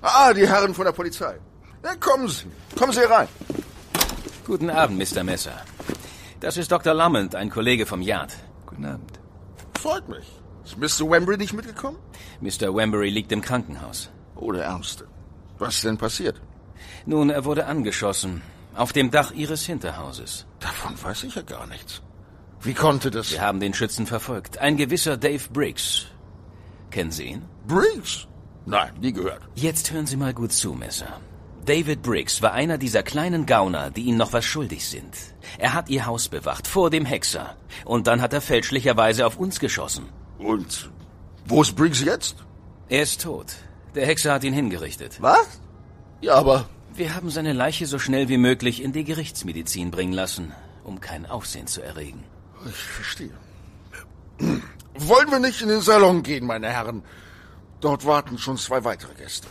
Ah, die Herren von der Polizei. Ja, kommen Sie rein. Guten Abend, Mr. Messer. Das ist Dr. Lamont, ein Kollege vom Yard. Guten Abend. Freut mich. Ist Mr. Wembury nicht mitgekommen? Mr. Wembury liegt im Krankenhaus. Oh, der Ärmste. Was ist denn passiert? Nun, er wurde angeschossen. Auf dem Dach Ihres Hinterhauses. Davon weiß ich ja gar nichts. Wie konnte das... Wir haben den Schützen verfolgt. Ein gewisser Dave Briggs. Kennen Sie ihn? Briggs? Nein, nie gehört. Jetzt hören Sie mal gut zu, Messer. David Briggs war einer dieser kleinen Gauner, die Ihnen noch was schuldig sind. Er hat Ihr Haus bewacht, vor dem Hexer. Und dann hat er fälschlicherweise auf uns geschossen. Und wo ist Briggs jetzt? Er ist tot. Der Hexer hat ihn hingerichtet. Was? Ja, aber... Wir haben seine Leiche so schnell wie möglich in die Gerichtsmedizin bringen lassen, um kein Aufsehen zu erregen. Ich verstehe. Wollen wir nicht in den Salon gehen, meine Herren? Dort warten schon 2 weitere Gäste.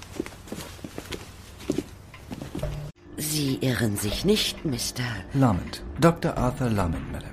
Sie irren sich nicht, Mr. Lamont. Dr. Arthur Lamont, Madame.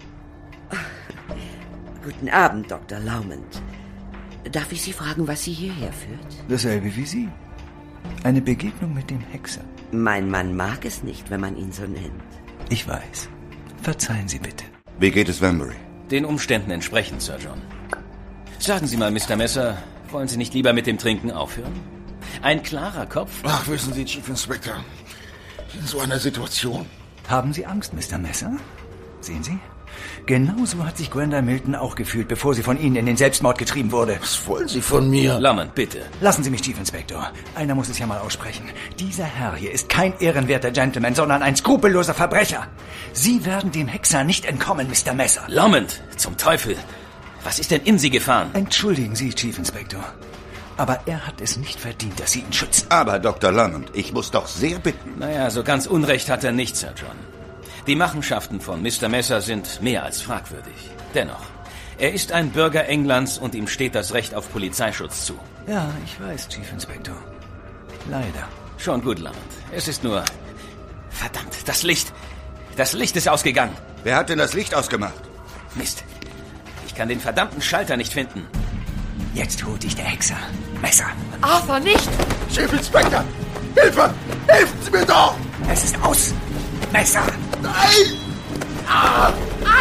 Guten Abend, Dr. Lamont. Darf ich Sie fragen, was Sie hierher führt? Dasselbe wie Sie. Eine Begegnung mit dem Hexer. Mein Mann mag es nicht, wenn man ihn so nennt. Ich weiß. Verzeihen Sie bitte. Wie geht es Wembury? Den Umständen entsprechend, Sir John. Sagen Sie mal, Mr. Messer, wollen Sie nicht lieber mit dem Trinken aufhören? Ein klarer Kopf? Ach, wissen Sie, Chief Inspector, in so einer Situation... Haben Sie Angst, Mr. Messer? Sehen Sie? Genauso hat sich Gwenda Milton auch gefühlt, bevor sie von Ihnen in den Selbstmord getrieben wurde. Was wollen Sie von mir? Lamont, bitte. Lassen Sie mich, Chief Inspector. Einer muss es ja mal aussprechen. Dieser Herr hier ist kein ehrenwerter Gentleman, sondern ein skrupelloser Verbrecher. Sie werden dem Hexer nicht entkommen, Mr. Messer. Lamont, zum Teufel. Was ist denn in Sie gefahren? Entschuldigen Sie, Chief Inspector. Aber er hat es nicht verdient, dass Sie ihn schützen. Aber, Dr. Lamont, ich muss doch sehr bitten. Naja, so ganz Unrecht hat er nicht, Sir John. Die Machenschaften von Mr. Messer sind mehr als fragwürdig. Dennoch, er ist ein Bürger Englands und ihm steht das Recht auf Polizeischutz zu. Ja, ich weiß, Chief Inspector. Leider. Schon gut, Lamont. Es ist nur... Verdammt, das Licht. Das Licht ist ausgegangen. Wer hat denn das Licht ausgemacht? Mist. Ich kann den verdammten Schalter nicht finden. Jetzt holt dich der Hexer. Messer. Arthur, nicht! Chief Inspector! Hilfe! Helfen Sie mir doch! Es ist aus. Messer. Nein! Ah!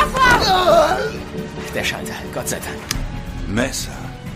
Arthur! Der Schalter, Gott sei Dank. Messer.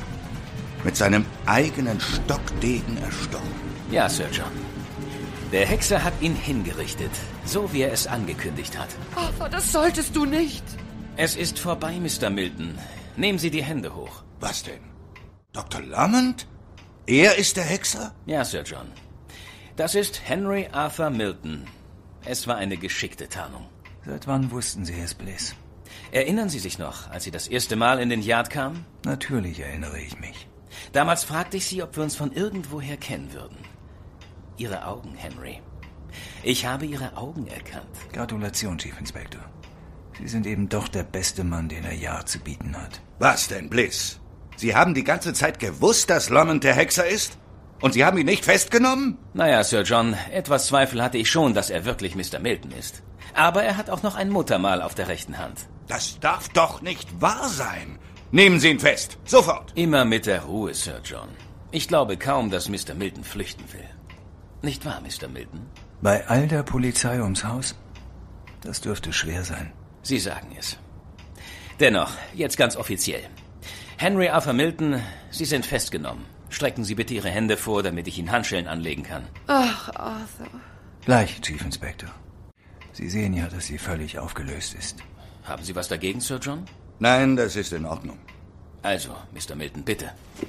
Mit seinem eigenen Stockdegen erstochen. Ja, Sir John. Der Hexer hat ihn hingerichtet, so wie er es angekündigt hat. Arthur, das solltest du nicht. Es ist vorbei, Mr. Milton. Nehmen Sie die Hände hoch. Was denn? Dr. Lamont? Er ist der Hexer? Ja, Sir John. Das ist Henry Arthur Milton. Es war eine geschickte Tarnung. Seit wann wussten Sie es, Bliss? Erinnern Sie sich noch, als Sie das erste Mal in den Yard kamen? Natürlich erinnere ich mich. Damals fragte ich Sie, ob wir uns von irgendwoher kennen würden. Ihre Augen, Henry. Ich habe Ihre Augen erkannt. Gratulation, Chief Inspector. Sie sind eben doch der beste Mann, den der Yard zu bieten hat. Was denn, Bliss? Sie haben die ganze Zeit gewusst, dass Lamont der Hexer ist? Und Sie haben ihn nicht festgenommen? Naja, Sir John, etwas Zweifel hatte ich schon, dass er wirklich Mr. Milton ist. Aber er hat auch noch ein Muttermal auf der rechten Hand. Das darf doch nicht wahr sein. Nehmen Sie ihn fest. Sofort. Immer mit der Ruhe, Sir John. Ich glaube kaum, dass Mr. Milton flüchten will. Nicht wahr, Mr. Milton? Bei all der Polizei ums Haus? Das dürfte schwer sein. Sie sagen es. Dennoch, jetzt ganz offiziell. Henry Arthur Milton, Sie sind festgenommen. Strecken Sie bitte Ihre Hände vor, damit ich Ihnen Handschellen anlegen kann. Ach, Arthur. Gleich, Chief Inspector. Sie sehen ja, dass sie völlig aufgelöst ist. Haben Sie was dagegen, Sir John? Nein, das ist in Ordnung. Also, Mr. Milton, bitte.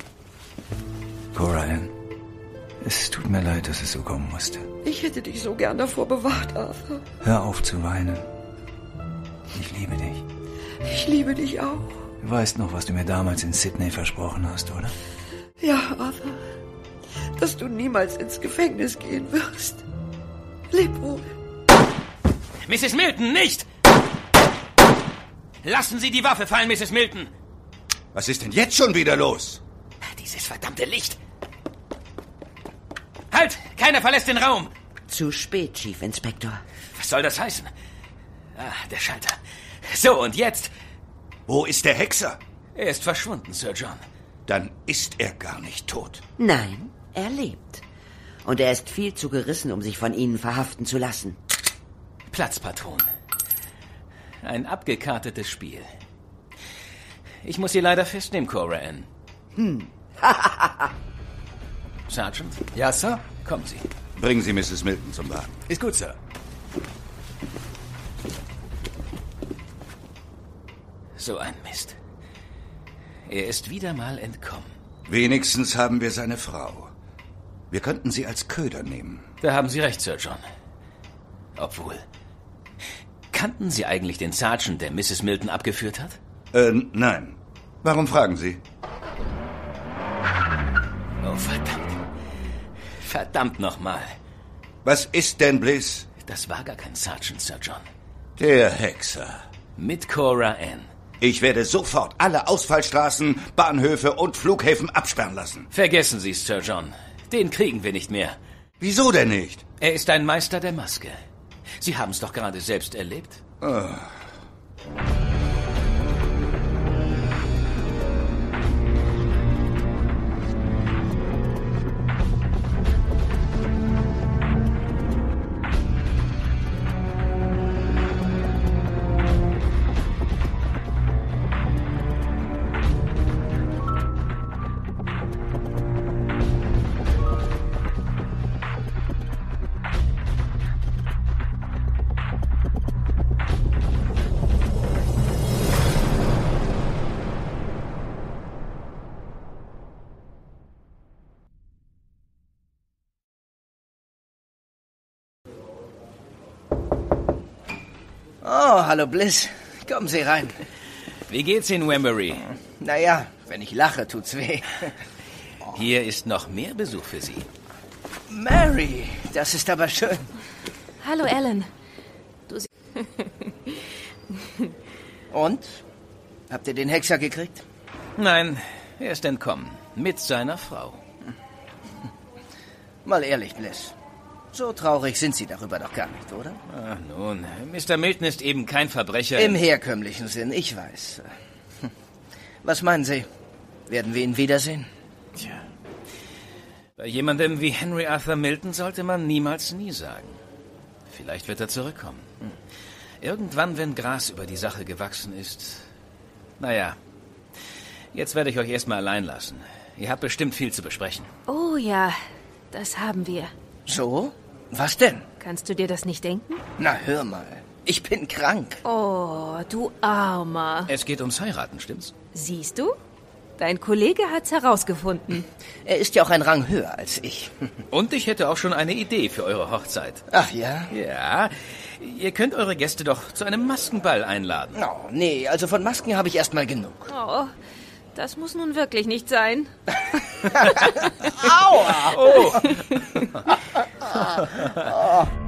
Cora Ann, es tut mir leid, dass es so kommen musste. Ich hätte dich so gern davor bewahrt, Arthur. Hör auf zu weinen. Ich liebe dich. Ich liebe dich auch. Du weißt noch, was du mir damals in Sydney versprochen hast, oder? Ja, Arthur. Dass du niemals ins Gefängnis gehen wirst. Leb wohl. Mrs. Milton, nicht! Lassen Sie die Waffe fallen, Mrs. Milton! Was ist denn jetzt schon wieder los? Dieses verdammte Licht! Halt! Keiner verlässt den Raum! Zu spät, Chief Inspector. Was soll das heißen? Ah, der Schalter. So, und jetzt? Wo ist der Hexer? Er ist verschwunden, Sir John. Dann ist er gar nicht tot. Nein, er lebt. Und er ist viel zu gerissen, um sich von Ihnen verhaften zu lassen. Platzpatron. Ein abgekartetes Spiel. Ich muss Sie leider festnehmen, Cora Ann. Sergeant? Ja, Sir? Kommen Sie. Bringen Sie Mrs. Milton zum Wagen. Ist gut, Sir. So ein Mist. Er ist wieder mal entkommen. Wenigstens haben wir seine Frau. Wir könnten sie als Köder nehmen. Da haben Sie recht, Sir John. Obwohl... Kannten Sie eigentlich den Sergeant, der Mrs. Milton abgeführt hat? Nein. Warum fragen Sie? Oh, verdammt. Verdammt nochmal. Was ist denn Bliss? Das war gar kein Sergeant, Sir John. Der Hexer. Mit Cora Ann. Ich werde sofort alle Ausfallstraßen, Bahnhöfe und Flughäfen absperren lassen. Vergessen Sie es, Sir John. Den kriegen wir nicht mehr. Wieso denn nicht? Er ist ein Meister der Maske. Sie haben es doch gerade selbst erlebt. Oh. Oh, hallo Bliss. Kommen Sie rein. Wie geht's Ihnen, Wembury? Naja, wenn ich lache, tut's weh. Hier ist noch mehr Besuch für Sie. Mary, das ist aber schön. Hallo, Alan. Und? Habt ihr den Hexer gekriegt? Nein, er ist entkommen. Mit seiner Frau. Mal ehrlich, Bliss. So traurig sind Sie darüber doch gar nicht, oder? Ach nun, Mr. Milton ist eben kein Verbrecher. Im herkömmlichen Sinn, ich weiß. Was meinen Sie? Werden wir ihn wiedersehen? Tja. Bei jemandem wie Henry Arthur Milton sollte man niemals nie sagen. Vielleicht wird er zurückkommen. Irgendwann, wenn Gras über die Sache gewachsen ist. Naja, jetzt werde ich euch erstmal allein lassen. Ihr habt bestimmt viel zu besprechen. Oh ja, das haben wir. So? Was denn? Kannst du dir das nicht denken? Na, hör mal. Ich bin krank. Oh, du Armer. Es geht ums Heiraten, stimmt's? Siehst du? Dein Kollege hat's herausgefunden. Er ist ja auch ein Rang höher als ich. Und ich hätte auch schon eine Idee für eure Hochzeit. Ach ja? Ja, ihr könnt eure Gäste doch zu einem Maskenball einladen. Oh, nee, also von Masken habe ich erstmal genug. Oh, das muss nun wirklich nicht sein. Aua! Oh! Oh.